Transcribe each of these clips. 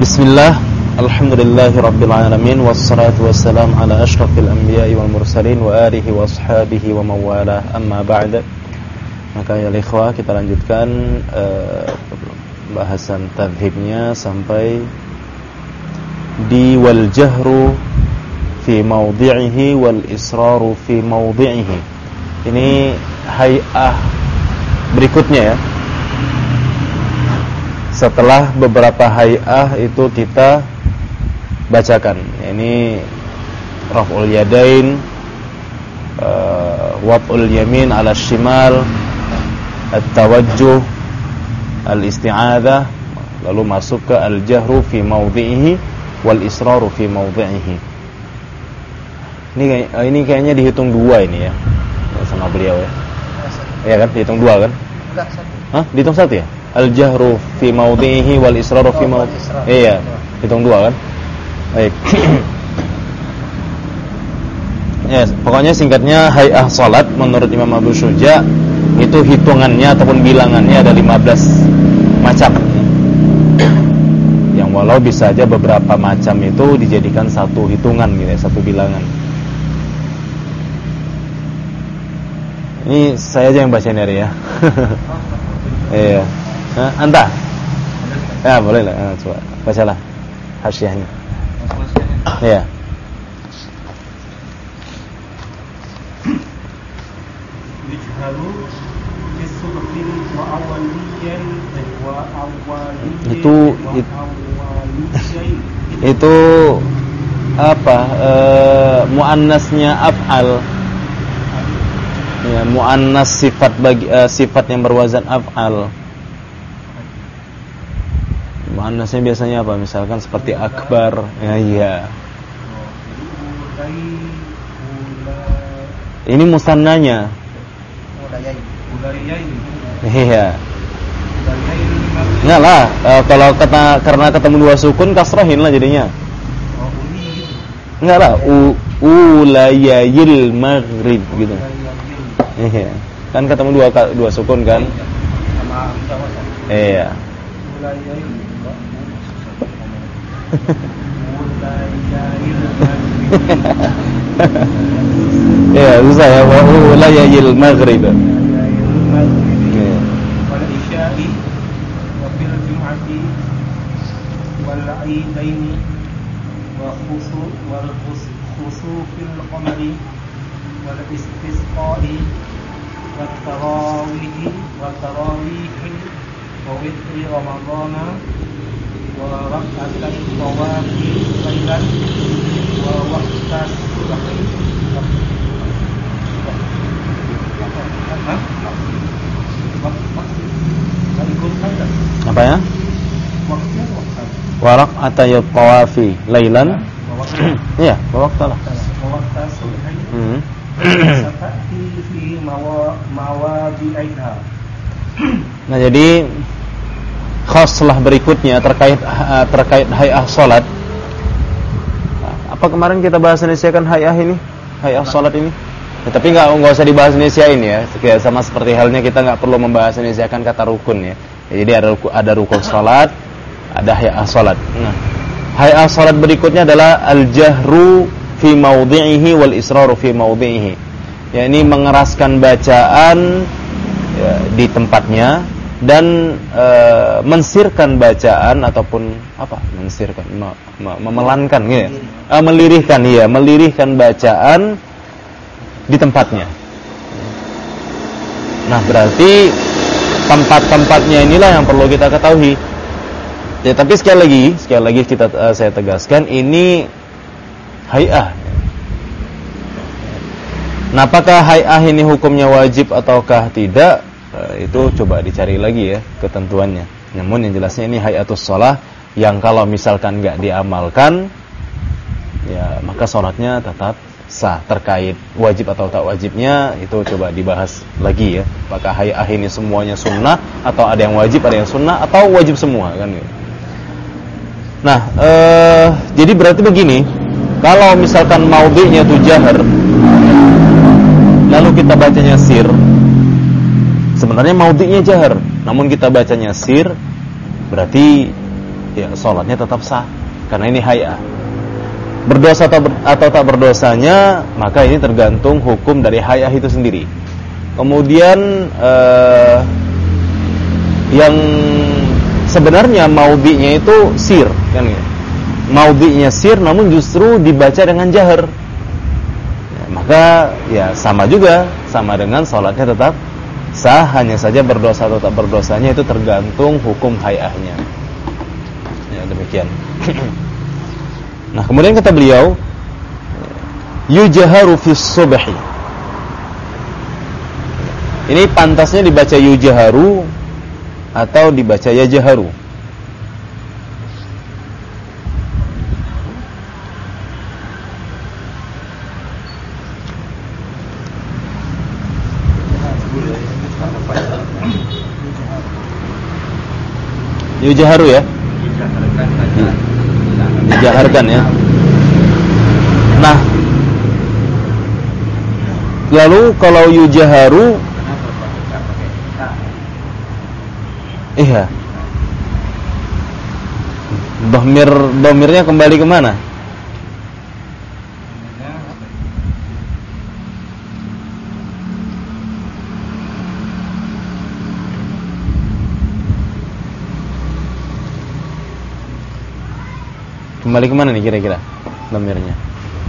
Bismillah, alhamdulillahirabbil alamin, wassalatu wassalamu ala asyrafil anbiya'i wal mursalin wa alihi wa ashabihi wa mawalah, amma ba'd. Maka ya ikhwah, kita lanjutkan bahasan tadhibnya sampai di wal jahru fi mawdi'ihi wal israru fi mawdi'ihi. Ini hay'ah berikutnya ya. Setelah beberapa hay'ah itu kita bacakan. Ini raf'ul yadain, wad'ul yamin 'ala shimal, at-tawajjuh, al-isti'adzah, lalu masuk ke al-jahru fi mawdi'ihi wal israru fi mawdi'ihi. Ini kayaknya dihitung dua ini ya, sama beliau ya. Iya kan? Dihitung dua kan? Enggak, satu. Hah? Dihitung satu ya? Al-jahru fi mawdi'ihi wal israru fi mawdi'ihi. Iya, hitung dua kan? Baik. Ya, pokoknya singkatnya hay'ah salat menurut Imam Abu Syuja itu hitungannya ataupun bilangannya ada 15 macam. Yang walau bisa aja beberapa macam itu dijadikan satu hitungan gitu ya, satu bilangan. Ini saya aja yang bacain hari ya. Iya. Anda? Ya, boleh lah. Coba bacalah hasyiahnya. Iya. Itu apa? Muannasnya af'al. Ya, muannas sifat bagi sifat yang berwazan af'al. Muannasnya biasanya apa? Misalkan seperti akbar. Ya, iya. Ini musannanya. Iya. Enggak lah, kalau karena ketemu dua sukun kasrahin lah jadinya. Enggak lah, ulayayil maghrib gitu. Iya. Kan ketemu dua sukun kan? Iya. Ya, susah ya. Ulayayil maghrib. والعيدين والخسوف القمر والاستسقاء والتراويح ووتر رمضان وركعتي الطواف ليلا ووقت الصبح. Apa ya? Warak atayat tawafi lailan. Iya, waqtalah. Nah, jadi khaslah berikutnya terkait hay'ah salat. Apa kemarin kita bahas inisiakan hay'ah ini? Hay'ah salat ini? Ya, tapi enggak usah dibahas inisiain ya. Sama seperti halnya kita enggak perlu membahas inisiakan kata rukun ya. Jadi ada rukun salat, ada hay'ah salat. Nah, hay'ah salat berikutnya adalah al-jahru fi mawdi'ihi wal israru fi mawdi'ihi. Ya, ini mengeraskan bacaan ya, di tempatnya dan mensirkan bacaan ataupun apa? Mensirkan, memelankan gitu ya. Melirihkan bacaan di tempatnya. Nah, berarti tempat-tempatnya inilah yang perlu kita ketahui. Ya, tapi sekali lagi saya tegaskan ini hay'ah. Nah, apakah hay'ah ini hukumnya wajib ataukah tidak? Itu coba dicari lagi ya ketentuannya. Namun yang jelasnya ini hay'atus shalah yang kalau misalkan enggak diamalkan ya maka salatnya tetap sah. Terkait wajib atau tak wajibnya itu coba dibahas lagi ya. Apakah hay'ah ini semuanya sunnah atau ada yang wajib, ada yang sunnah atau wajib semua kan gitu. Nah, jadi berarti begini, kalau misalkan maudhi'nya itu jahar, lalu kita bacanya sir, sebenarnya maudhi'nya jahar, namun kita bacanya sir, berarti ya sholatnya tetap sah karena ini hay'ah. Berdosa atau tak berdosanya, maka ini tergantung hukum dari hay'ah itu sendiri. Kemudian yang sebenarnya maudhi'nya itu sir kan ya. Maudhi'nya sir namun justru dibaca dengan jahar. Ya, maka ya sama juga, sama dengan sholatnya tetap sah, hanya saja berdosa atau tak berdosanya itu tergantung hukum hay'ahnya. Ya, demikian. Nah, kemudian kata beliau, yujaharu fis subhi. Ini pantasnya dibaca yujaharu atau dibaca yajaharu. Yujaharu ya? Dijaharkan ya. Nah, lalu kalau yujaharu, iya, domirnya kembali kemana? Kembali kemana nih kira-kira domirnya?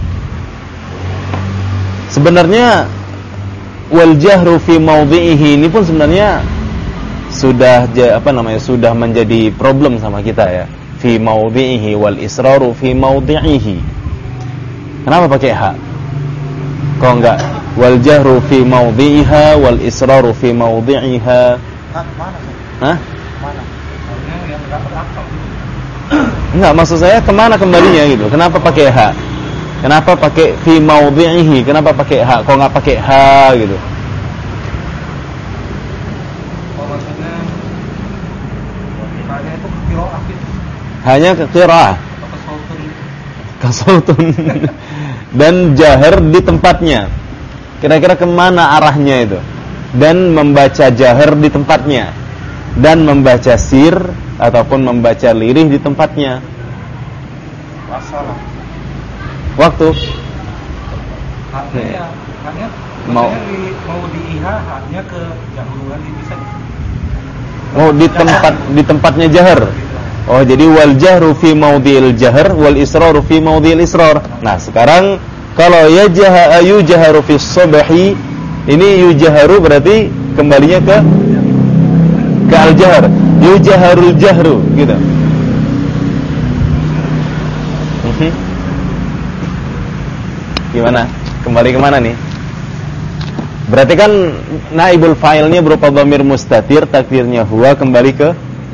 Sebenarnya wal jahru fi maudhi'ihi ini pun sebenarnya sudah sudah menjadi problem sama kita ya. Fi maudhi'ihi wal israru fi maudhi'ihi. Kenapa pakai ha? Kok enggak wal jahru fi maudhi'iha wal israru fi maudhi'iha? Mana? Hah? Mana? Yang enggak berakal. Enggak, maksud saya kemana kembalinya gitu. Kenapa pakai ha? Kenapa pakai fi maudhi'ihi? Kenapa pakai ha? Kok enggak pakai ha gitu? Hanya ke qiraah, kasautun dan jahar di tempatnya. Kira-kira kemana arahnya itu? Dan membaca jahar di tempatnya, dan membaca sir ataupun membaca lirih di tempatnya. Waktu mau diiha hanya ke jahruan bisa. Oh, di tempatnya jahar. Oh, jadi wal jahru fi maudhi'il jahr wal israru fi maudhi'il israr. Nah, sekarang kalau yujaharu fi subhi, ini yujaharu berarti kembalinya ke al-jahr. Yujaharul jahru gitu. Gimana? Kembali kemana nih? Berarti kan naibul fa'ilnya berupa dhamir mustatir, takdirnya huwa, kembali ke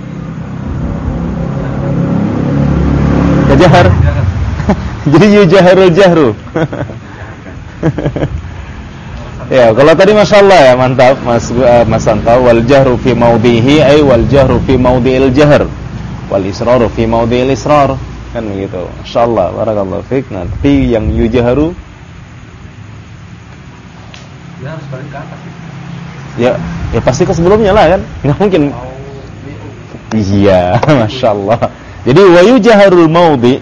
jahar. Jadi yujaharul jahru. Ya, kalau tadi masyaallah ya, mantap Mas Santa. Wal jahru fi maudhihi ay wal jahru fi maudhi'il jahr wal israru fi maudhi'il israr. Kan begitu. Masyaallah, barakallahu fiik. Nah, tapi yang yujaharu ya harus balik ke atas. Ya pasti ke sebelumnya lah kan. Enggak mungkin. Iya, masyaallah. Jadi wa yujaharul maudhi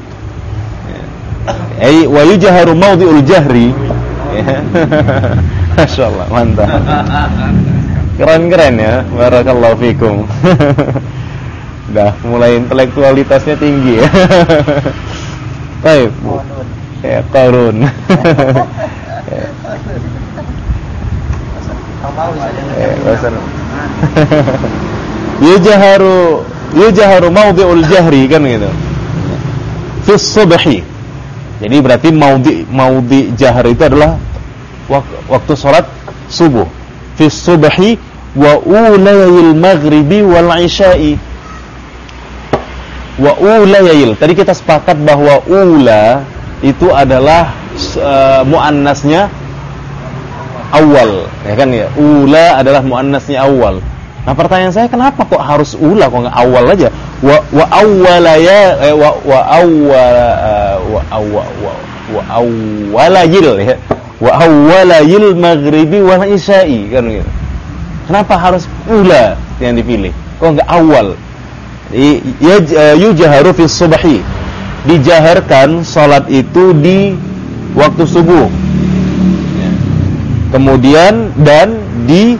ay wa yujaharu maudhi'ul jahri. Masyaallah, mantap. Keren-keren ya. Barakallahu fikum. Dah mulai intelektualitasnya tinggi ya. Baik. Ya, Qarun. Yujaharu maudhi'ul jahri kan gitu. Fi subhi. Jadi berarti maudhi jahar itu adalah waktu salat subuh. Fi subhi wa ulayil maghribi wal isya'i. Wa ulayil. Tadi kita sepakat bahwa ula itu adalah muannasnya awal, ya kan ya. Ula adalah muannasnya awal. Nah, pertanyaan saya, kenapa kok harus ula, kok enggak awal aja? Wa awwalaya wa awwalayil ya. Wa awwalayil maghribi wal isya'i kan gitu. Kenapa harus ula yang dipilih? Kok enggak awal? Yujaharu fi subhi, dijaharkan salat itu di waktu subuh. Kemudian dan di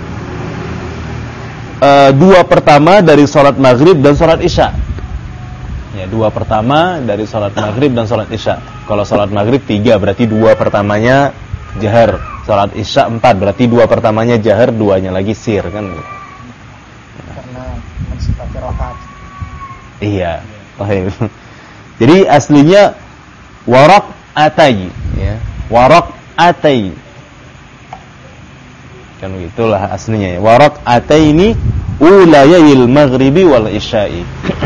dua pertama dari salat maghrib dan salat isya. Ya, dua pertama dari salat maghrib dan salat isya. Kalau salat maghrib 3 berarti dua pertamanya jahar. Salat isya 4 berarti dua pertamanya jahar, duanya lagi sir kan. Karena mensifati rakaat. Iya. Jadi aslinya warak atai, ya. Warak atai. Kan begitulah aslinya ya. Warak atai ini ulayil maghribi wal isya'i.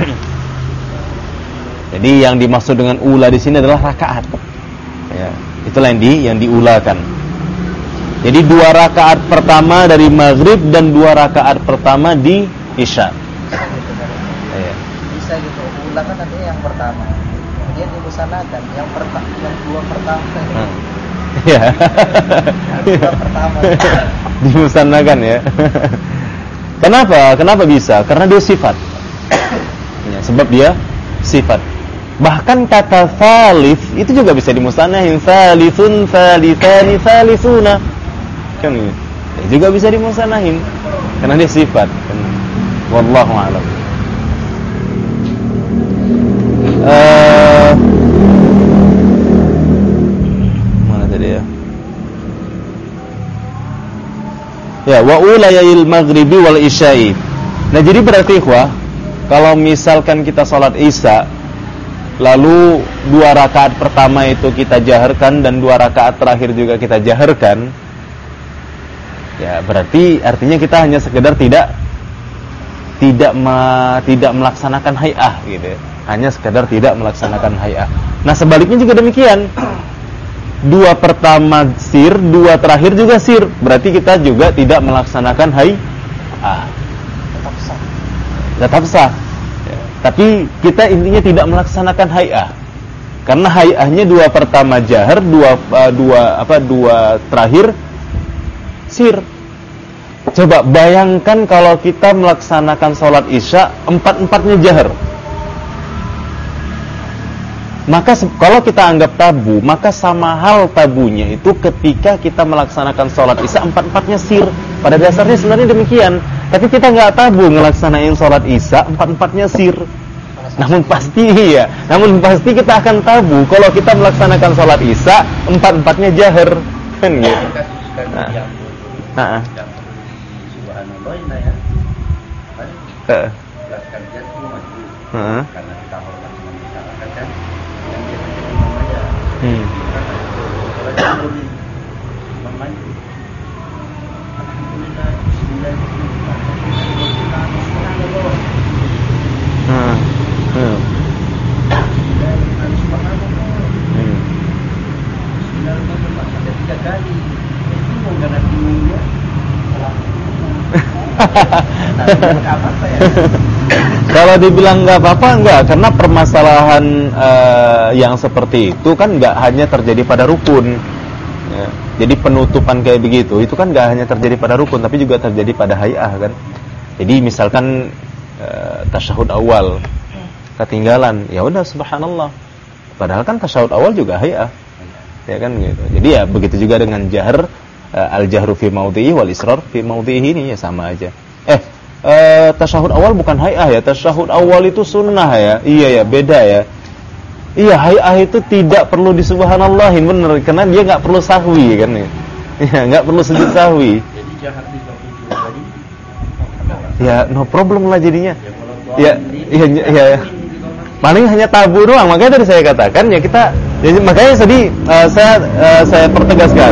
Jadi yang dimaksud dengan ula di sini adalah rakaat. Ya, itulah yang diulakan. Jadi 2 rakaat pertama dari maghrib dan 2 rakaat pertama di isya. Ya. Bisa gitu. Ula kan artinya yang pertama. Kemudian dimusanakan yang dua pertama. Ya. Yang dua pertama. Dimusanakan ya. Kenapa bisa? Karena dia sifat. Ya, sebab dia sifat. Bahkan kata thalith itu juga bisa dimusanahin, thalithun, thalithani, thalithuna. Kan ini. Juga bisa dimusanahin karena dia sifat. Wallahu a'lam. Mana tadi ya? Ya, wa ulayil maghribi wal isya'i. Nah, jadi berarti kalau misalkan kita salat isya lalu 2 rakaat pertama itu kita jaharkan dan 2 rakaat terakhir juga kita jaharkan, ya berarti artinya kita hanya sekedar tidak melaksanakan hay'ah gitu ya. Hanya sekedar tidak melaksanakan hay'ah. Nah, sebaliknya juga demikian. 2 pertama sir, 2 terakhir juga sir. Berarti kita juga tidak melaksanakan hay'ah. Tetap sah. Tapi kita intinya tidak melaksanakan hay'ah. Karena hay'ahnya 2 pertama jahar, 2 terakhir sir. Coba bayangkan kalau kita melaksanakan sholat isya 4-4-nya jahar. Maka kalau kita anggap tabu, maka sama hal tabunya itu ketika kita melaksanakan sholat isya 4-4-nya sir. Pada dasarnya sebenarnya demikian. Tapi kita nggak tabu ngelaksanain sholat isya 4-4-nya sir. Namun pasti kita akan tabu kalau kita melaksanakan sholat isya 4-4-nya jahar, kan gitu. Nah. Subhanallah ini ya. Jelaskan dia itu maju. Karena kita hormat dengan masyarakat kan. Yang dia imam aja. Kalau dia belum imam maju. Alhamdulillah, Kalau dibilang nggak apa-apa, enggak, karena permasalahan yang seperti itu kan nggak hanya terjadi pada rukun. Ya. Jadi penutupan kayak begitu itu kan nggak hanya terjadi pada rukun, tapi juga terjadi pada hay'ah kan. Jadi misalkan tasyahud awal ketinggalan, ya udah subhanallah. Padahal kan tasyahud awal juga hay'ah. Ya kan gitu. Jadi ya begitu juga dengan jahar, al-jahru fi maudhi'i wal israr fi maudhi'i, ini ya sama aja. Tasyahud awal bukan hay'ah ya. Tasyahud awal itu sunnah ya. Iya ya, beda ya. Iya, hay'ah itu tidak perlu disubhanallahin, bener, karena dia enggak perlu sahwi kan ya. Iya, enggak perlu sujud sahwi. Jadi jahar di tadi. Ya, no problem lah jadinya. Ya. Paling hanya tabu doang. Makanya tadi saya katakan ya kita, jadi makanya tadi saya pertegaskan,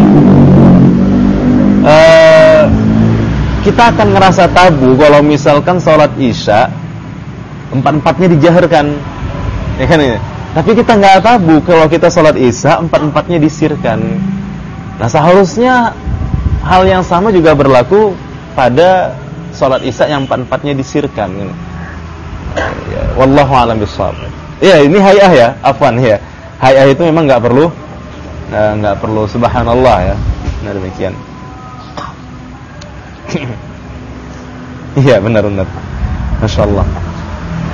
kita akan ngerasa tabu kalau misalkan sholat isya 4-4-nya dijaharkan, ya kan ya. Tapi kita nggak tabu kalau kita sholat isya 4-4-nya disirkan. Nah, seharusnya hal yang sama juga berlaku pada sholat isya yang 4-4-nya disirkan. Ya, wallahu a'lam bishawab. Ya, ini hay'ah ya, afwan ya. Hay'ah itu memang nggak perlu subhanallah ya. Nah, demikian. Iya, benar. Masya Allah.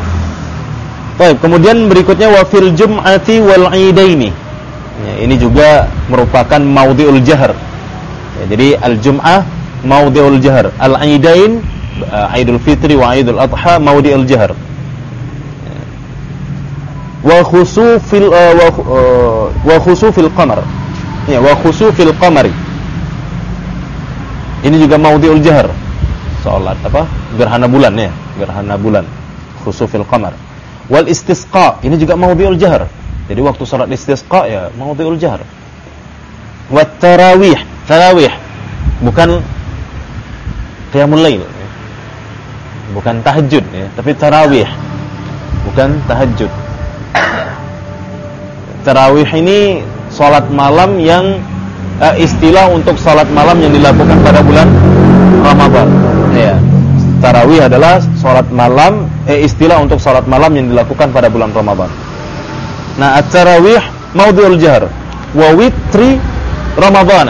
Baik, kemudian berikutnya wa fil jum'ati wal 'idaini. Ya, ini juga merupakan maudhi'ul jahr. Ya, jadi al-jum'ah maudhi'ul jahr, al-'idain Aidul Fitri wa Aidul Adha maudhi'ul jahr. Wa khusufil qamar. Ya, wa khusufil qamari. Ini juga maudhi'ul jahr. Salat apa? Gerhana bulan ya, gerhana bulan. Khusufil qamar. Wal istisqa, ini juga maudhi'ul jahr. Jadi waktu salat istisqa ya maudhi'ul jahr. Wat tarawih, tarawih bukan qiyamul lail. Bukan tahajud ya, tapi tarawih. Bukan tahajud. Tarawih ini salat malam yang istilah untuk salat malam yang dilakukan pada bulan Ramadan. Ya. Tarawih adalah salat malam istilah untuk salat malam yang dilakukan pada bulan Ramadan. Nah, at-tarawih maudhi'ul jahr wa witri Ramadhan.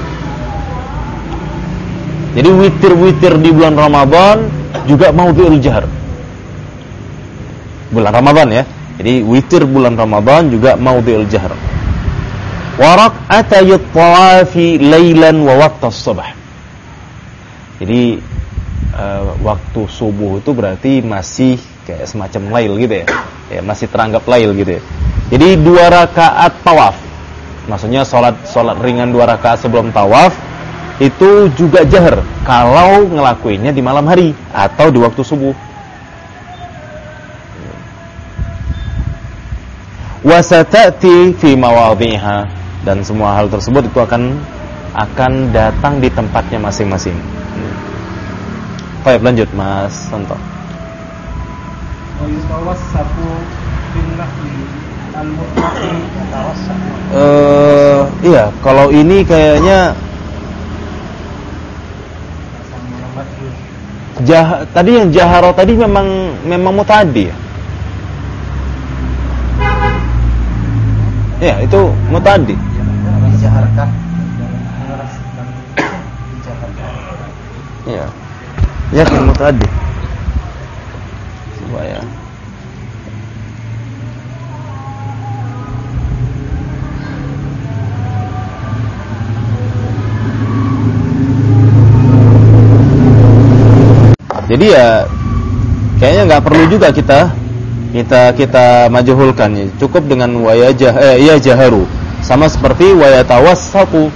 Jadi witir-witir di bulan Ramadan juga maudhi'ul jahr. Bulan Ramadan ya. Jadi witir bulan Ramadan juga maudhi'ul jahr. Wa rak'atayit tawafi lailan wa waqtas subh. Jadi waktu subuh itu berarti masih kayak semacam lail gitu ya. Ya, masih teranggap lail gitu ya. Jadi 2 rakaat tawaf. Maksudnya salat ringan 2 rakaat sebelum tawaf itu juga jahr kalau ngelakuinnya di malam hari atau di waktu subuh. Wa satati fi mawadhiha, dan semua hal tersebut itu akan datang di tempatnya masing-masing. Baik, lanjut Mas Santo. Wa yutawassatu fil nafli al-mutlaqi yatawassatu. Iya, kalau ini kayaknya tadi yang jaharo tadi memang muta'addi ya? Ya, itu muta'addi. Dijaharkan. Iya. Ya, kan muta'addi. Coba ya. Jadi ya kayaknya nggak perlu juga kita majhulkan ya. Cukup dengan ya jaharu. Sama seperti wa yatawassatu.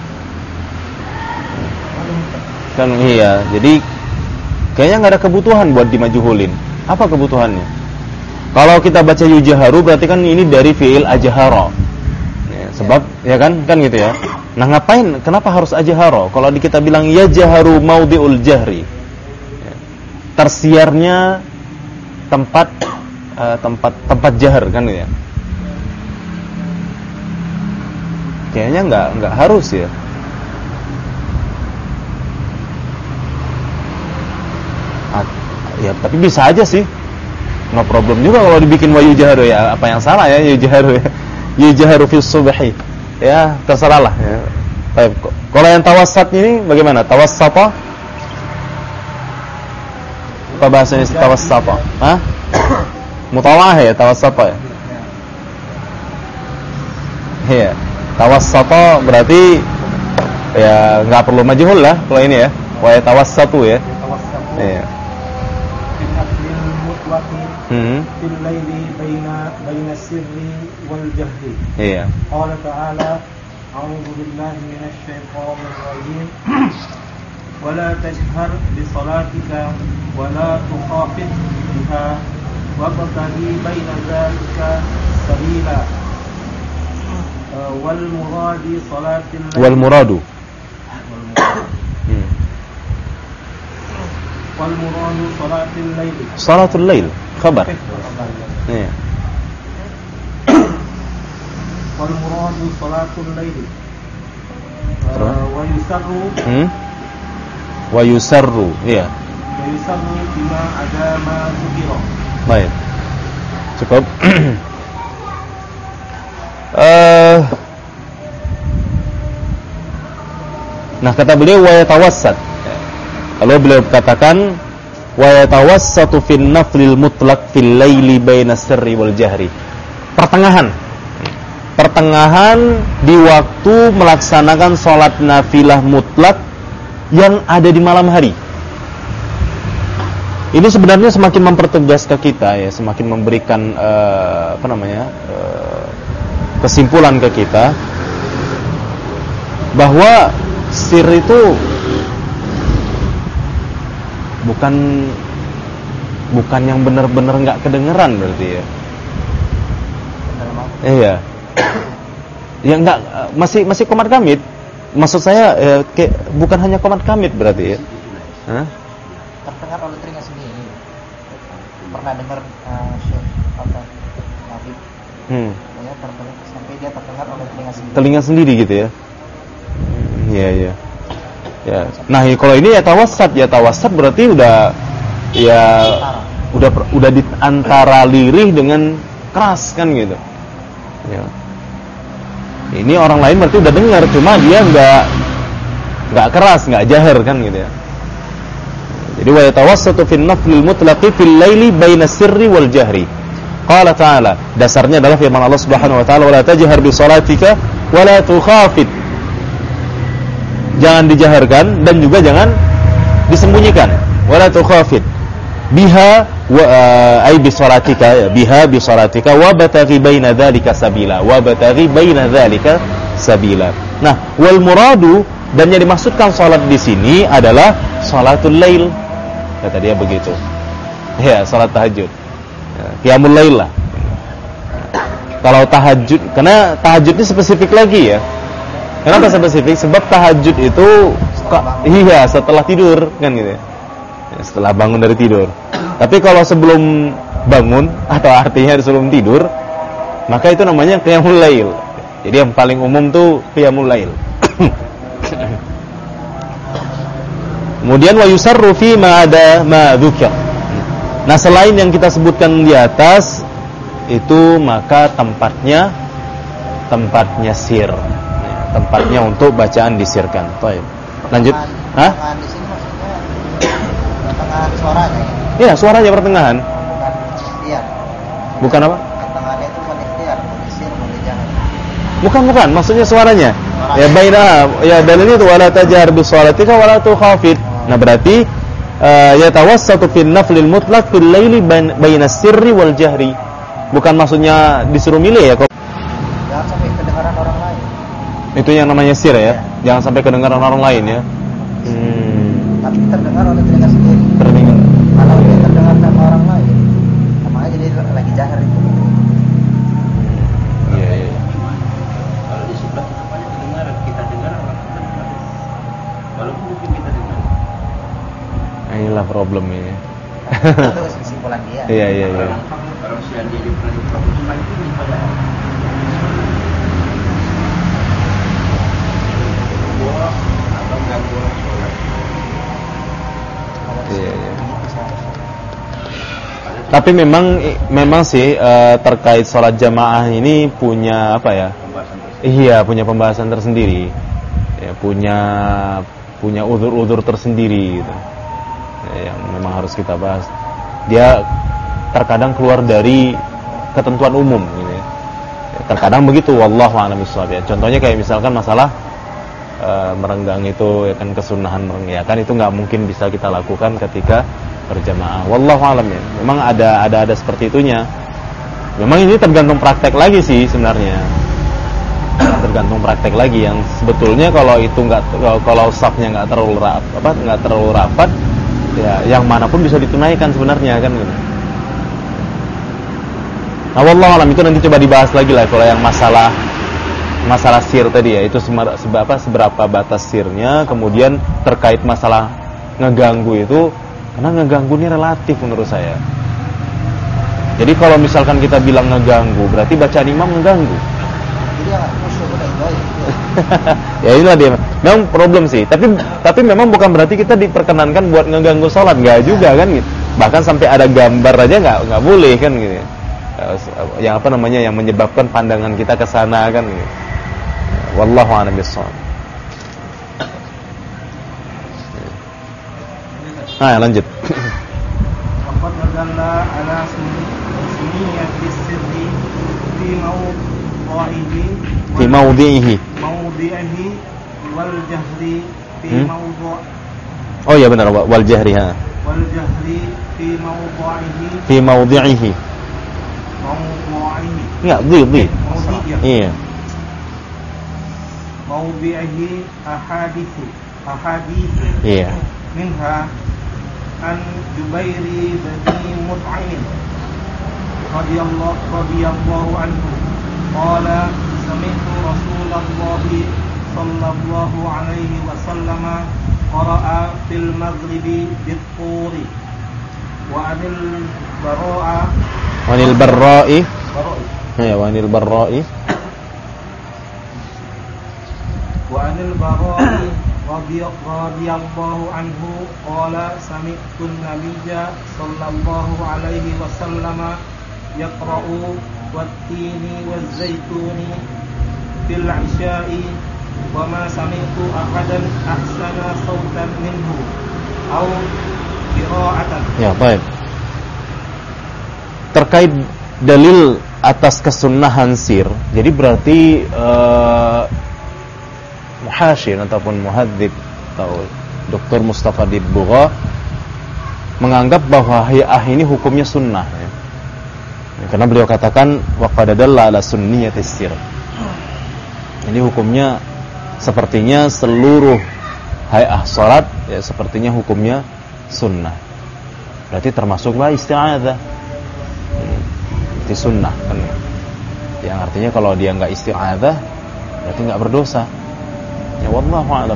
Kan iya. Jadi kayaknya nggak ada kebutuhan buat dimajhulin. Apa kebutuhannya? Kalau kita baca yujaharu berarti kan ini dari fi'il ajhara. Ya, sebab ya kan gitu ya. Nah, kenapa harus ajhara? Kalau kita bilang ya jaharu maudhi'ul jahri. Tersiarnya tempat jahr kan ya. Kayaknya nggak harus ya. Ya tapi bisa aja sih. No problem juga kalau dibikin wa yujaharu ya. Apa yang salah ya yujaharu ya. Yujaharu fi subhi. Ya, terserahlah ya. Baik. Kalau yang tawassat ini bagaimana? Tawassata? Apa bahasanya tawassata? Hah? Mutawah ya, tawassata ya? Iya. Tawassata berarti ya enggak perlu majhul lah kalau ini ya. Wa tawassatu ya. Iya. Fil laili baina sirri wal jahri. Iya. Qala ta'ala a'udzu billahi minasy syaithanir rajim. ولا تجهر بصلاتك ولا تخافت بها وابتغي بين ذلك سبيلا والمراد صلاة الليل والمراد صلاة الليل خبر والمراد صلاة الليل ويسر ya. ويسر بما عدا ما ذكر. Baik. Cukup. Nah, kata beliau wa yatawassat. Kalau beliau katakan wa yatawassatu fin naflil mutlaq fil laili baina sirri wal jahri. Pertengahan di waktu melaksanakan sholat nafilah mutlak yang ada di malam hari. Ini sebenarnya semakin mempertegas ke kita ya, semakin memberikan kesimpulan ke kita bahwa sir itu bukan yang benar-benar nggak kedengeran berarti ya. Iya. Ya enggak, masih qomat kamit. Maksud saya bukan hanya qomat kamit berarti ya. Hah? Terdengar oleh telinga sendiri. Pernah dengar Syekh Habib? Ya, terdengar sampai dia terdengar oleh telinga sendiri. Telinga sendiri gitu ya. Iya, iya. Ya. Nah, kalau ini ya tawassat berarti udah di antara lirih dengan keras kan gitu. Ya. Ini orang lain berarti udah dengar, cuma dia enggak keras, enggak jahar kan gitu ya. Jadi wa yatawassatu fin naflil mutlaqi fil laili baina sirri wal jahri. Qala ta'ala, dasarnya adalah firman Allah Subhanahu wa taala, "Wala tajhar bi shalatika wa la tukhafit." Jangan dijaharkan dan juga jangan disembunyikan. Wala tukhafit. Biha wa ay bi shalatika, ya, biha bi shalatika wa bataghi baina dzalika sabila. Wa bataghi baina dzalika sabila. Nah, wal muradu dan yang dimaksudkan salat di sini adalah salatul lail. Kata dia begitu. Ya, salat tahajud. Qiyamul lail lah. Kalau tahajud, karena tahajud ini spesifik lagi ya. Kenapa spesifik? Sebab tahajud itu setelah tidur kan gitu ya. Setelah bangun dari tidur. Tapi kalau sebelum bangun atau artinya sebelum tidur, maka itu namanya qiyamul lail. Jadi yang paling umum tuh qiyamul lail. Kemudian wa yusarru fi ma ada ma dzukir. Nah, selain yang kita sebutkan di atas itu, maka tempatnya sir. Tempatnya untuk bacaan disirkan. Baik. Lanjut. Hah? Di sini maksudnya pertengahan suaranya ya. Iya, suaranya pertengahan. Bukan ikhtiar. Bukan apa? Pertengahannya itu bukan ikhtiar, sir, jangan. Bukan, maksudnya suaranya. Ya baina, ya dalilnya itu wala tajhar bi shalatika wala tukhafit. Nah, berarti yatawassatu fin naflil mutlaq fil laili baina sirri wal jahri. Bukan maksudnya disuruh milih ya. Jangan sampai kedengaran orang lain. Itu yang namanya sir ya. Jangan sampai kedengaran orang lain ya. Tapi terdengar oleh telinga sendiri. Terdengar. Kalau dia terdengar sama orang lain, namanya jadi lagi jahar itu. Iya. Kalau di sebelah kita banyak kedengaran, kita dengar orang lain dengar. Walaupun mungkin kita dengar. Nah, inilah problem ini. Itu kesimpulan dia. Iya. Kalau seandainya dia pernah diproses lagi ini pada atau gangguan sholat. Iya. Tapi memang sih terkait sholat jamaah ini punya apa ya? Iya, punya pembahasan tersendiri. Ya, punya udzur-udzur tersendiri gitu. Ya, yang memang harus kita bahas. Dia terkadang keluar dari ketentuan umum gitu ya. Terkadang begitu, wallahu a'lam bishawab ya. Contohnya kayak misalkan masalah merenggang itu ya kan, kesunahan merenggang ya kan, itu nggak mungkin bisa kita lakukan ketika berjamaah. Wallahu a'lam ya. Memang ada seperti itunya. Memang ini tergantung praktek lagi sih sebenarnya. Tergantung praktek lagi yang sebetulnya kalau itu kalau safnya nggak terlalu rapat ya, yang manapun bisa ditunaikan sebenarnya kan gitu. Nah, wallahu a'lam, itu nanti coba dibahas lagi lah kalau yang masalah sir tadi ya, itu seberapa batas sirnya, kemudian terkait masalah ngeganggu itu, karena ngeganggu ini relatif menurut saya. Jadi kalau misalkan kita bilang ngeganggu, berarti bacaan imam ngeganggu. Jadi ya musuh udah itu aja. Ya inilah dia. Memang problem sih, tapi memang bukan berarti kita diperkenankan buat ngeganggu sholat, nggak juga kan gitu. Bahkan sampai ada gambar aja nggak boleh kan gitu. Yang yang menyebabkan pandangan kita ke sana kan gitu. Wallahu a'lam bishawab. Nah, lanjut. dalla ala sunniyati sirri fi mawdi'ihi wal jahri fi Oh ya benar, wal jahri ha. Wal jahri fi mawdi'ihi. Ya, dhi. Iya. Mawdi'ihi ahadithu. Iya. Minha an Jubairi bin Mut'im radhiyallahu anhu qala sami'tu Rasulullah sallallahu alaihi wasallam qara'a fil maghribi bit-turi wa anil barra'i radhiyallahu anhu qala sami'tu an-nabiyya sallallahu alaihi wasallam yaqra'u wat-tini waz-zaituni fil 'isya'i wa ma sami'tu ahadan ahsana sautan minhu aw qira'atan. Ya, baik. Terkait dalil atas kesunnahan sir, jadi berarti muhasyin ataupun muhadzib atau Dr. Mustafa Dibugha menganggap bahwa hay'ah ini hukumnya sunnah ya. Karena beliau katakan wa qad dalla ala sunniyatis sir. Ini hukumnya sepertinya seluruh hay'ah salat ya sepertinya hukumnya sunnah. Berarti termasuklah isti'adzah. Itu sunnah kan. Yang artinya kalau dia enggak isti'adzah berarti enggak berdosa. Ya wallahu a'lam.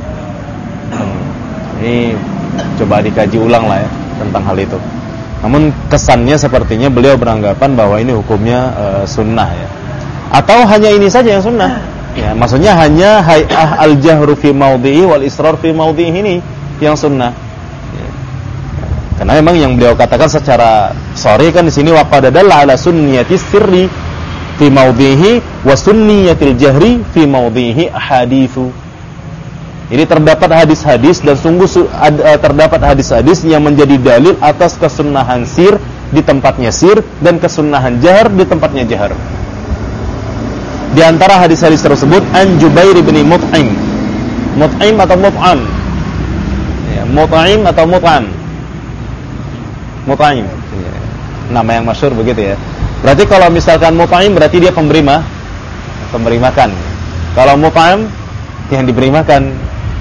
Ini coba dikaji ulang lah ya tentang hal itu. Namun kesannya sepertinya beliau beranggapan bahwa ini hukumnya sunnah ya. Atau hanya ini saja yang sunnah. Ya, maksudnya hanya hay'ah al-jahru fi mawdhi'i wal israr fi mawdhi'i ini yang sunnah. Ya. Karena memang yang beliau katakan secara sharih kan di sini wa qad dalla ala sunniyatis sirri fi mawdhihi wa sunniyatil jahri fi mawdhihi ahaditsu. Jadi terdapat hadis-hadis dan sungguh terdapat hadis-hadis yang menjadi dalil atas kesunnahan sir di tempatnya sir dan kesunnahan jahar di tempatnya jahar. Di antara hadis-hadis tersebut an Jubair bin Mut'im. Mut'im atau Mut'am? Ya, Mut'im atau Mut'am? Mut'im. Ya, nama yang masyhur begitu ya. Berarti kalau misalkan Mut'im berarti dia pemberi makan. Kalau Mut'am yang diberi makan.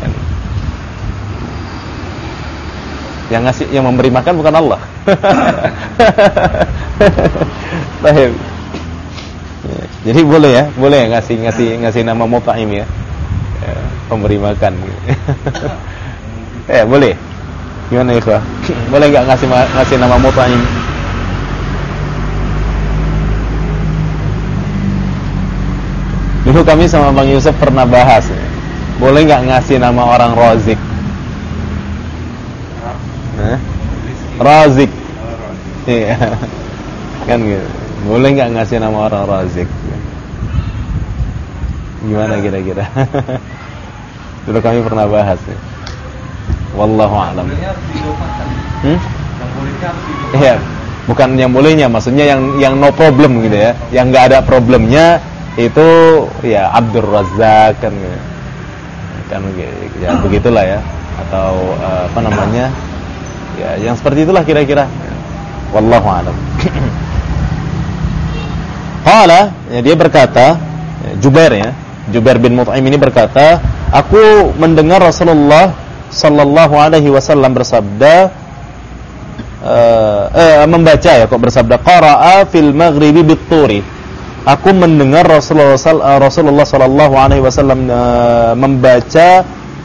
Yang memberi makan bukan Allah. Baik. Jadi boleh ya ngasih nama Mut'im ya. Pemberi makan. Boleh. Gimana ikhwah? Boleh enggak ngasih nama Mut'im? Dulu kami sama Bang Yusuf pernah bahas ya. Boleh enggak ngasih nama orang Razik? Razik. Iya. Kan gitu. Boleh enggak ngasih nama orang Razik? Gimana kira-kira? Dulu kami pernah bahas ya. Wallahu a'lam. Iya, bukan yang bolehnya, maksudnya yang no problem gitu ya. Yang enggak ada problemnya itu ya Abdul Razak kan gitu. Kan ya begitulah ya. Atau apa namanya? Ya, yang seperti itulah kira-kira. Wallahu a'lam. Qala, ya dia berkata, Jubair bin Mut'im ini berkata, aku mendengar Rasulullah sallallahu alaihi wasallam bersabda bersabda qara'a fil maghribi bit-turi. Aku mendengar Rasulullah sallallahu alaihi wasallam membaca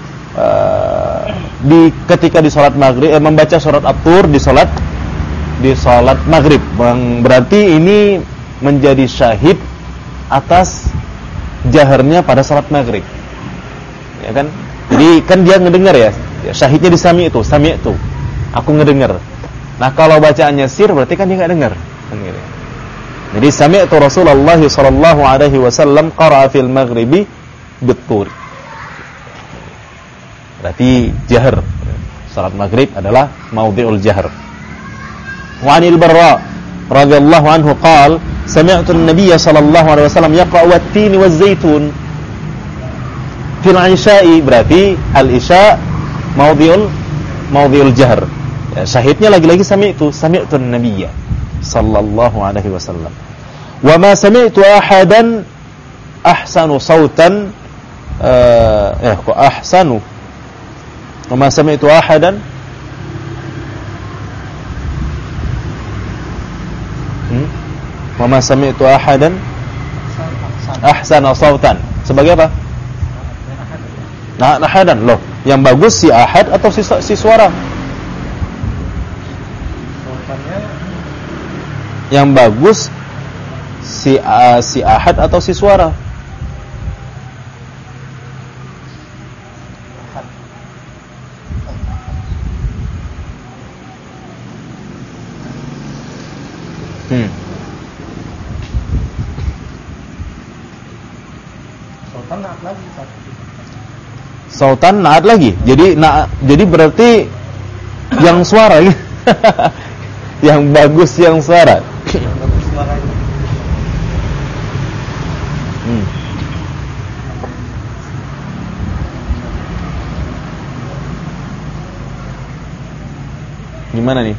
ketika di salat maghrib membaca surat At-Tur di salat maghrib. Berarti ini menjadi syahid atas jaharnya pada salat maghrib. Ya kan? Jadi kan dia ngedengar ya. Syahidnya di sami'tu. Aku ngedengar. Nah, kalau bacaannya sir berarti kan dia enggak dengar. Kan gitu. Jadi sami'tu Rasulullah sallallahu alaihi wasallam qara'a fil maghribi bit-tur. Berarti jahar. Salat maghrib adalah maudhi'ul jahar. Wa 'anil Barra radhiyallahu anhu qala sami'tu an-nabiy sallallahu alaihi wasallam yaqra'u wat-tin waz-zaitun fil 'isha'i, berarti al-isya' maudhi'ul jahr. Ya, syahidnya lagi-lagi sami'tu an-nabiy sallallahu alaihi wasallam. Wa ma sami'tu ahadan ahsanu sautan ahsanu. Wa ma sami'tu ahadan wa ma sami'tu ahadan ahsana sautan. Sebagai apa? Nah, ahadan loh. Yang bagus si ahad atau si suara? Yang bagus si ahad atau si suara? Sautan naat lagi. Jadi berarti yang suara ya. Yang bagus yang suara. Gimana nih?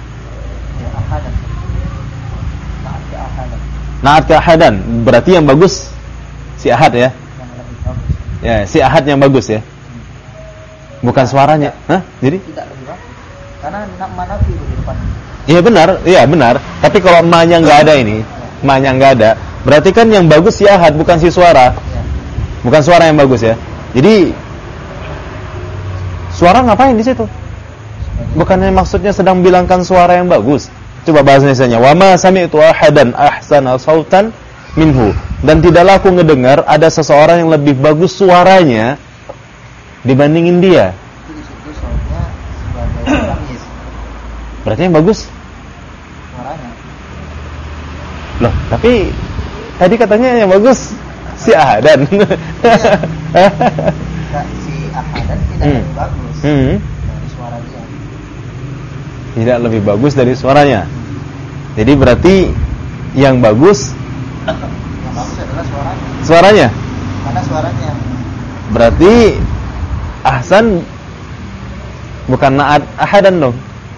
Naat ke ahadan. Berarti yang bagus si ahad ya. Ya, si ahad yang bagus ya. Bukan suaranya. Hah? Jadi? Tidak lebih bagus. Karena mana di depan. Iya benar, iya benar. Tapi kalau ma-nya enggak ada ini, ma-nya enggak ada, berarti kan yang bagus si ahad bukan si suara. Bukan suara yang bagus ya. Jadi suara ngapain di situ? Bukannya maksudnya sedang bilangkan suara yang bagus. Coba bahas misalnya, wa ma sami'tu ahadan ahsana sautan minhu, dan tidaklah aku ngedengar ada seseorang yang lebih bagus suaranya dibandingin dia. Itu di situ soalnya sebagai tamyiz. Berarti yang bagus Suaranya. loh, tapi tadi katanya yang bagus si ahadan. Si ahadan tidak lebih bagus dari suara dia. Tidak lebih bagus dari suaranya. Jadi berarti yang bagus Yang bagus adalah suaranya. suaranya. Mana suaranya? Berarti ahsan bukan naat ahadan dong.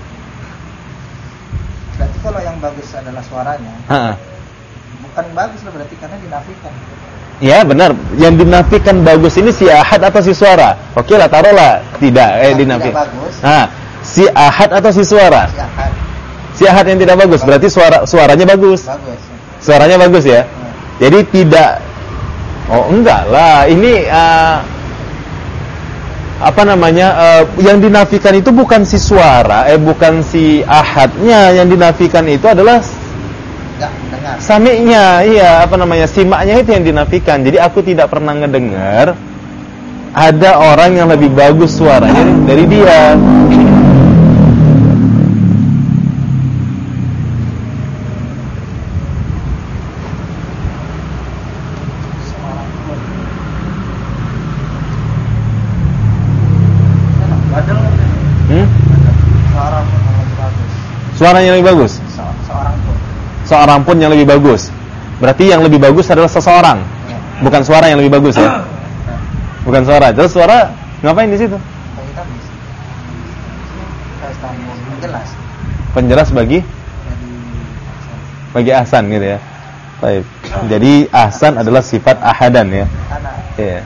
Berarti kalau yang bagus adalah suaranya, bukan bagus lah berarti karena dinafikan. Ya benar. Yang dinafikan bagus ini si ahad atau si suara? Oke lah, taruhlah tidak dinafikan. Tidak bagus. Si ahad atau si suara? Si ahad. Si ahad yang tidak bagus. Berarti suaranya bagus. Bagus. Suaranya bagus ya. Jadi tidak. Oh enggak lah. Ini yang dinafikan itu bukan si suara, bukan si ahadnya. Yang dinafikan itu adalah sami'nya, simaknya itu yang dinafikan. Jadi aku tidak pernah ngedengar ada orang yang lebih bagus suaranya dari dia. Suaranya lebih bagus. Seorang pun yang lebih bagus. Berarti yang lebih bagus adalah seseorang. Bukan suara yang lebih bagus ya. Bukan suara. Terus suara ngapain di situ? Penjelas bagi ahsan gitu ya. Baik. Jadi ahsan adalah sifat ahadan ya. Iya.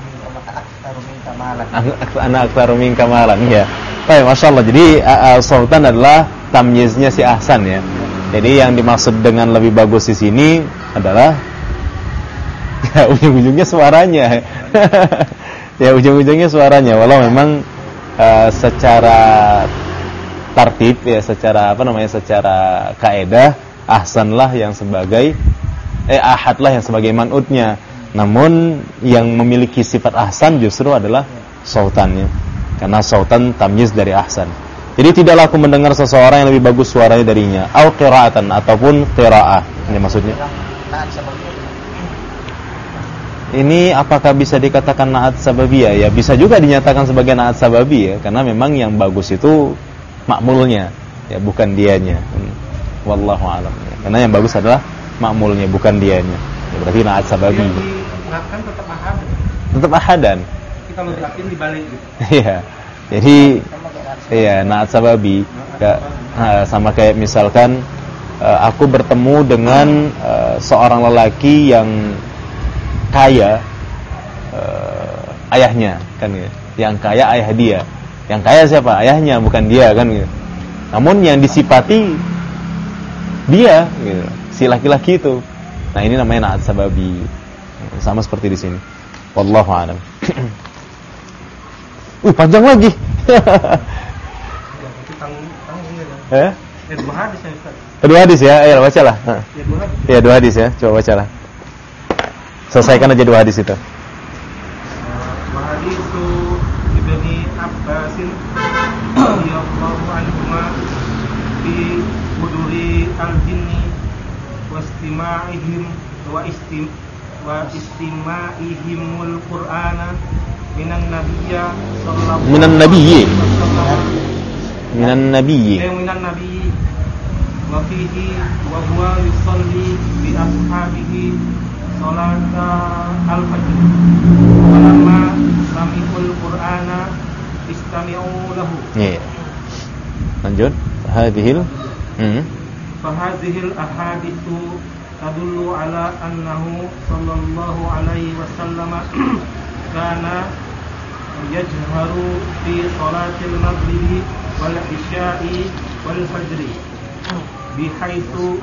Ana aktsaru min kamalan ya. Baik, masyaallah. Jadi sultan adalah tamyiznya si ahsan ya. Jadi yang dimaksud dengan lebih bagus di sini adalah ya ujung-ujungnya suaranya. Ya ujung-ujungnya suaranya. Walau memang secara tartib ya, secara kaidah ahsan lah yang sebagai ahad lah yang sebagai man'utnya. Namun yang memiliki sifat ahsan justru adalah sautannya. Karena sautan tamyiz dari ahsan. Jadi tidaklah aku mendengar seseorang yang lebih bagus suaranya darinya, au qira'atan ataupun qira'ah. Ini maksudnya. Ini apakah bisa dikatakan naat sababiyah? Ya bisa juga dinyatakan sebagai naat sababiyah, karena memang yang bagus itu makmulnya. ya, bukan dianya. Wallahu a'lam. Karena yang bagus adalah ma'mulnya, bukan dianya. Ya, berarti na'at sababi. Kan tetap ahad. Tetap ahadan. Tapi kalau diakin dibalik gitu. Iya. Jadi iya, na'at sababi. Sama kayak misalkan aku bertemu dengan seorang lelaki yang kaya, ayahnya kan gitu. Yang kaya ayah dia. Yang kaya siapa? Ayahnya, bukan dia kan gitu. Namun yang disifati dia gitu, si laki-laki itu. Nah, ini namanya na'at sababi. Sama seperti di sini. Wallahu a'lam. Panjang lagi. Dua hadis ya, Ustaz. Dua hadis ya, ayo bacalah. Ya, Dua hadis ya, coba bacalah. Selesaikan aja dua hadis itu. Wa hadisu Ibni Abbasin radhiyallahu anhuma fi huduri al-jinni wastima'ihim wa istima'ihimul Qur'ana minan nabiyyi sallallahu minan nabiyyi wa fihi wa huwa yusalli bi ashabihi salata al-fajr walamma sami'ul Qur'ana istami'u lahu. Iya. Lanjut. Hadhil Fahadhil ahadithu tadullu ala annahu sallallahu alaihi wasallam kana yajharu fi salatil maghribi wal isya'i wal fajri bihaitsu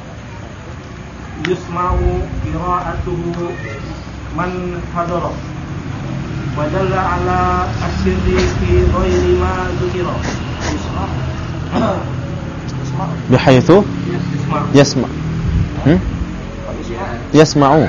yusma'u qira'atuhu man hadara wa dalla ala asyrri fi ghairi ma dzukira. bihaitsu yasma. Yasma'u.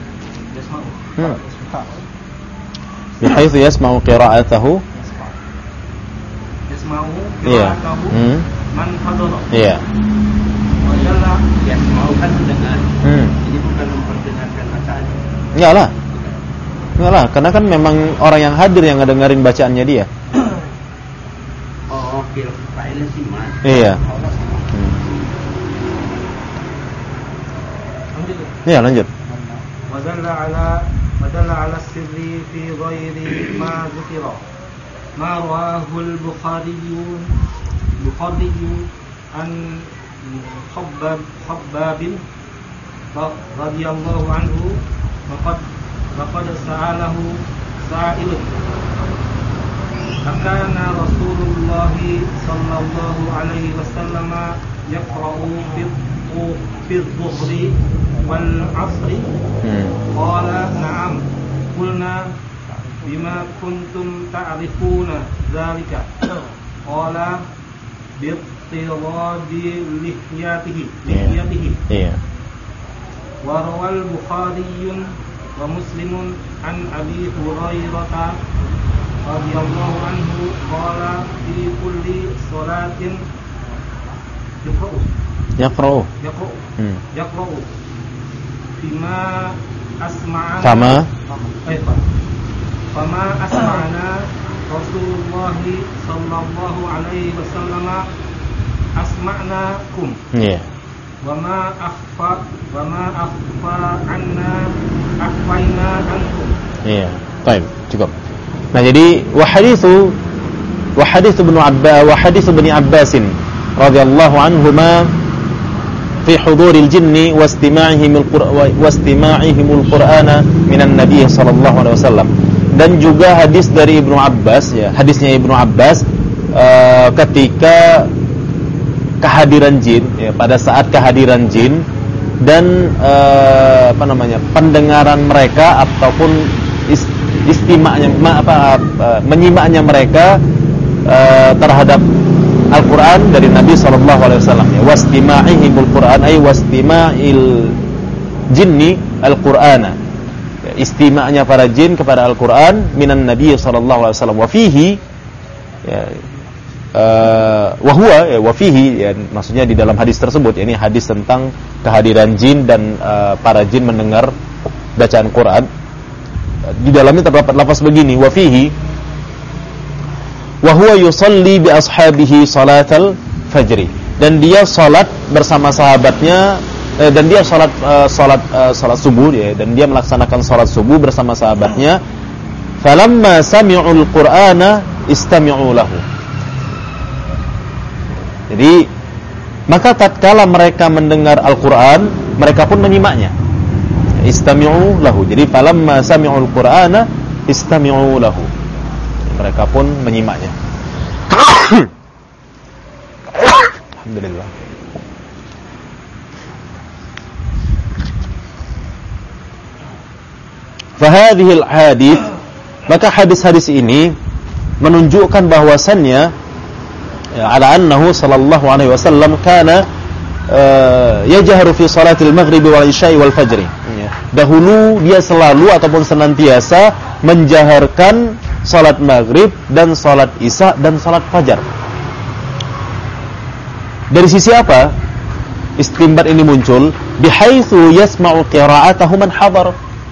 Bihaitsu yasma'u qira'atahu. Yasma'u qira'atahu man hadara. Iya. Wajalla yasma'u kan mendengar. Ini bukan memperdengarkan bacaannya. Enggak lah, karena kan memang orang yang hadir yang ngedengerin bacaannya dia. Oh, oke, fa'ilnya sih, Mas. Iya. Iya, lanjut. Wadalla ala sirri fi ghairi ma dzukira. Ma rawahul Bukhari an Khabbab radhiyallahu anhu laqad sa'alahu sa'ilun akana Rasulullah sallallahu alaihi wasallam yaqra'u fi dhuhri wal 'asri qala na'am qulna bima kuntum ta'rifuna dzalika qala bi'tiradi lihyatihi iya. wa rawal Bukhari wa Muslimun an Abi Hurairah radhiyallahu anhu qala fi kulli salatin yaqra'u bima asma'ana fama asma'ana Rasulullah sallallahu alaihi wasallam asma'nakum. Iya. Wa ma akhfa anna akhfaina ankum. Iya. Baik, cukup. Nah, jadi wa haditsu Ibnu Abbas radhiyallahu anhuma fi huduril jinni wastima'ihimul Qur'ana minan Nabi sallallahu alaihi wasallam. Dan juga hadis dari Ibnu Abbas, ya, hadisnya Ibnu Abbas ketika kehadiran jin, ya, pada saat kehadiran jin dan pendengaran mereka ataupun menyimaknya mereka terhadap Al-Quran dari Nabi sallallahu alaihi wasallam, ya, wastima'ihimul Qur'an ay wastima'il jinni Al-Qur'ana, istima'nya para jin kepada Al-Quran minan Nabi sallallahu alaihi wasallam. Wa fihi, ya, wa huwa, ya, wa fihi, ya, maksudnya di dalam hadis tersebut, ya, ini hadis tentang kehadiran jin dan para jin mendengar bacaan Quran. Di dalamnya terdapat lafaz begini, wa fihi wa huwa yusalli bi ashabihi salatal fajri, dan dia salat bersama sahabatnya, dan dia salat subuh ya, dan dia melaksanakan salat subuh bersama sahabatnya. Falamma sami'ul Qur'ana istami'u lahu. Jadi maka tatkala mereka mendengar Al-Qur'an, mereka pun menyimaknya. Istami'u lahu. Jadi falamma sami'ul Qur'ana istami'u lahu. Mereka pun menyimaknya. Alhamdulillah. Fahadhil hadits, maka hadis-hadis ini menunjukkan bahwasannya ala annahu sallallahu alaihi wasallam kana yajharu fi salatil maghribi wal isya'i wal fajri. Dahulu dia selalu ataupun senantiasa menjaharkan salat maghrib dan salat isya dan salat fajar. Dari sisi apa istinbat ini muncul? Bihaitsu yasma'u qira'atahu man hadar.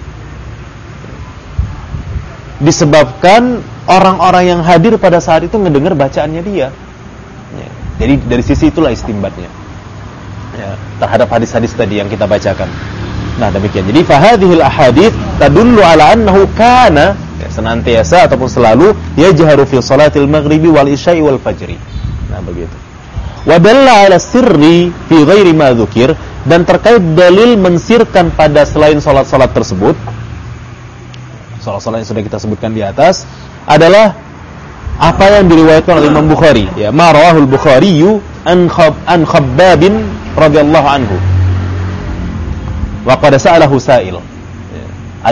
Disebabkan orang-orang yang hadir pada saat itu mendengar bacaannya dia. Ya. Jadi dari sisi itulah istinbatnya. Ya, terhadap hadis-hadis tadi yang kita bacakan. Nah, demikian. Jadi fahadhil ahadits tadullu ala annahu kana, ya, senantiasa ataupun selalu yajharu fi salatil maghribi wal isya'i wal fajri. Nah, begitu. Wa dalla ala sirri fi ghairi ma dzukir, dan terkait dalil mensirkan pada selain salat-salat tersebut, salat-salat yang sudah kita sebutkan di atas, adalah apa yang diriwayatkan oleh Imam Bukhari, ya, ma rawahul Bukhari an Khabbab radhiyallahu anhu. Wa qad sa'alahu sa'il. Ya.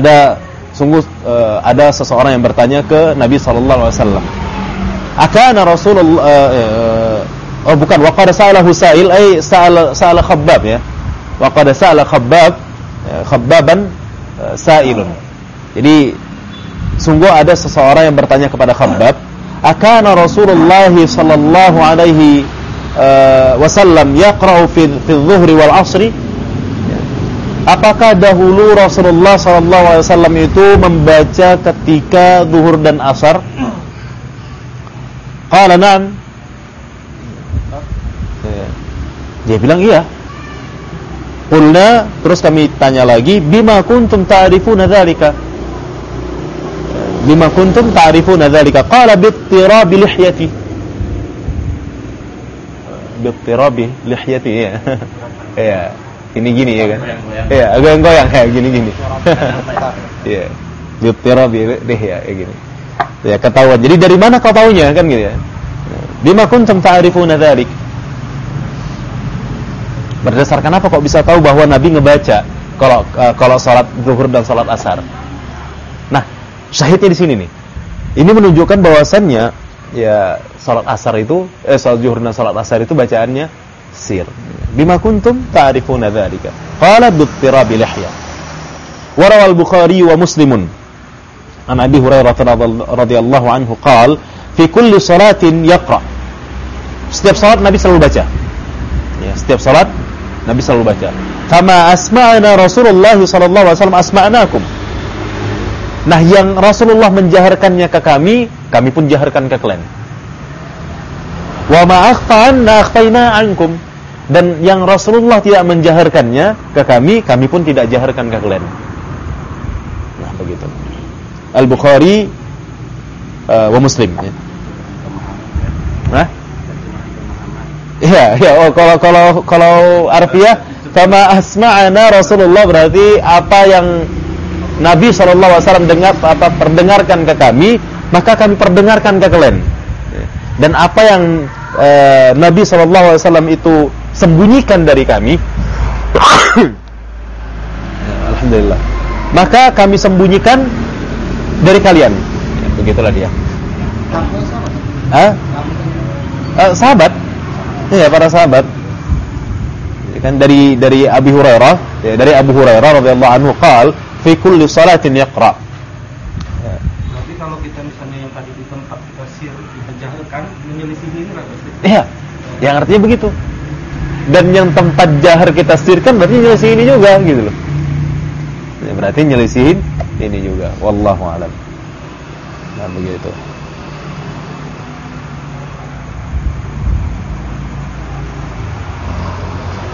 Ada seseorang yang bertanya ke Nabi sallallahu alaihi wasallam. Akana Rasulullah wa qad sa'alahu sa'il ay sa'ala Khabbab, ya. Wa qad sa'ala Khabbaban sa'ilun. Jadi sungguh ada seseorang yang bertanya kepada Khabbab, akana Rasulullah sallallahu alaihi wasallam yaqra'u fi adh-dhuhri wal 'ashri? Apakah dahulu Rasulullah sallallahu alaihi wasallam itu membaca ketika zuhur dan asar? Qala na'am. Dia bilang iya. Qulna, terus kami tanya lagi, bima kuntum ta'rifuna dzalika? Bima kuntum ta'rifuna dzalika? Qala bittirabi lihyati. Bittirabi lihyati, ya. Ya, ini gini ya kan? Iya, agak goyang ya, gini-gini. Iya. Bittirabi lihya, ya gini. Ya, ketahuan. Jadi dari mana kau tahunya kan gitu ya? Bima kuntum ta'rifuna dzalik? Berdasarkan apa kok bisa tahu bahwa Nabi ngebaca kalau salat zuhur dan salat asar? Nah, syahidnya di sini nih. Ini menunjukkan bahwasannya ya salat asar itu salat zuhur dan salat asar itu bacaannya sir. Bima kuntum ta'rifuna dzalika? Qala bittirabi lihya. Wa rawal Bukhari wa Muslimun an Abi Hurairah radhiyallahu anhu qala fi kulli salatin yaqra. Setiap salat Nabi selalu baca. Ya, setiap salat Nabi selalu baca. Kama asma'ana Rasulullah sallallahu alaihi wasallam asma'nakum. Nah, yang Rasulullah menjaharkannya ke kami, kami pun jaharkan ke kalian. Wa ma akhfa'anna akhfa'na ankum. Dan yang Rasulullah tidak menjaharkannya ke kami, kami pun tidak jaharkan ke kalian. Nah, begitu. Al-Bukhari wa Muslim, ya. Hah? Iya, ya. Oh, kalau arfiah kama asma'ana Rasulullah berarti apa yang Nabi SAW perdengarkan ke kami, maka kami perdengarkan ke kalian. Dan apa yang Nabi SAW itu sembunyikan dari kami, alhamdulillah, maka kami sembunyikan dari kalian. Ya, begitulah dia. Sahabat. Ya, para sahabat. Ya, kan dari Abi Hurairah, ya, dari Abu Hurairah radhiyallahu anhu qala fi kulli salatin yaqra. Ya. Tapi kalau kita misalnya yang tadi di tempat kita sir, kita jaharkan, menyelisihi ini enggak pasti. Iya. Yang artinya begitu. Dan yang tempat jahar kita sirkan berarti nyelisihin ini juga gitu loh. Ya, berarti nyelisihin ini juga. Wallahu a'lam. Nah, begitu.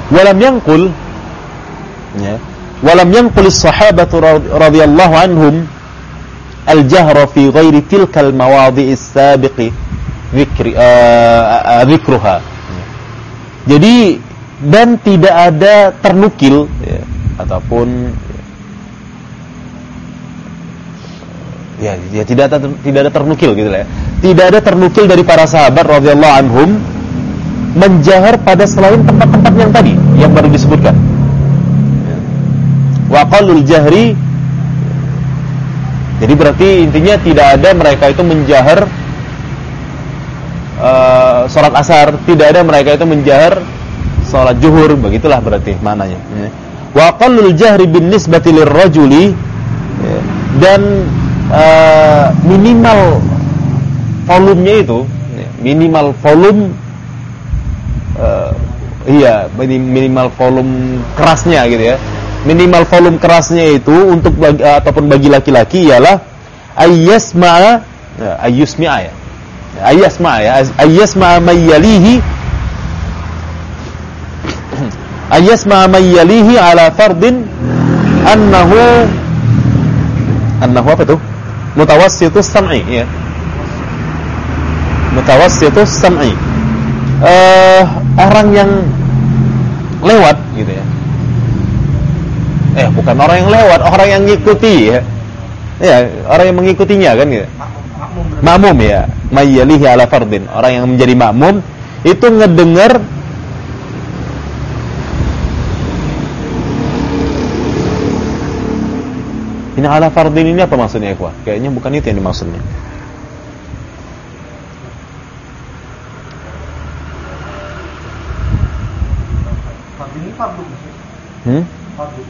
Walam yanqul, ya, walam yanqul as-sahabatu radhiyallahu anhum al-jahra fi ghairi tilka al-mawadhi' as-sabiqi dzikruha. Jadi dan tidak ada ternukil, ya, ataupun ya tidak ada ternukil gitu lah ya. Tidak ada ternukil dari para sahabat radhiyallahu anhum menjahar pada selain tempat-tempat yang tadi yang baru disebutkan. Wa qalul jahri, jadi berarti intinya tidak ada mereka itu menjahar salat asar, tidak ada mereka itu menjahar salat zuhur, begitulah berarti maknanya. Wa qalul jahri bin nisbati lirrajuli, dan minimal volumenya itu, minimal volume, minimal volume kerasnya gitu ya. Minimal volume kerasnya itu untuk ataupun bagi laki-laki ialah ayyasma'a mayyalihi ala fardin annahu apa itu? Mutawassitus sam'i, ya. Mutawassitus sam'i. Orang yang lewat gitu ya. Bukan orang yang lewat, orang yang ngikuti, ya. Ya, orang yang mengikutinya kan gitu. Makmum, ya. Mayyalihi ala fardin. Orang yang menjadi makmum itu ngedengar ini ala fardin ini apa maksudnya, ikhwah? Kayaknya bukan itu yang dimaksudnya. Fardin ini fardu. Fardu.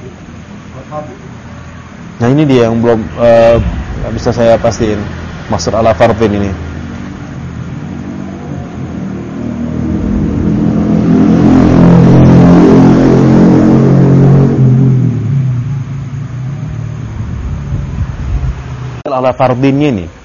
Nah, ini dia yang belum bisa saya pastiin maksud ala fardin ini. Ala fardinnya nih,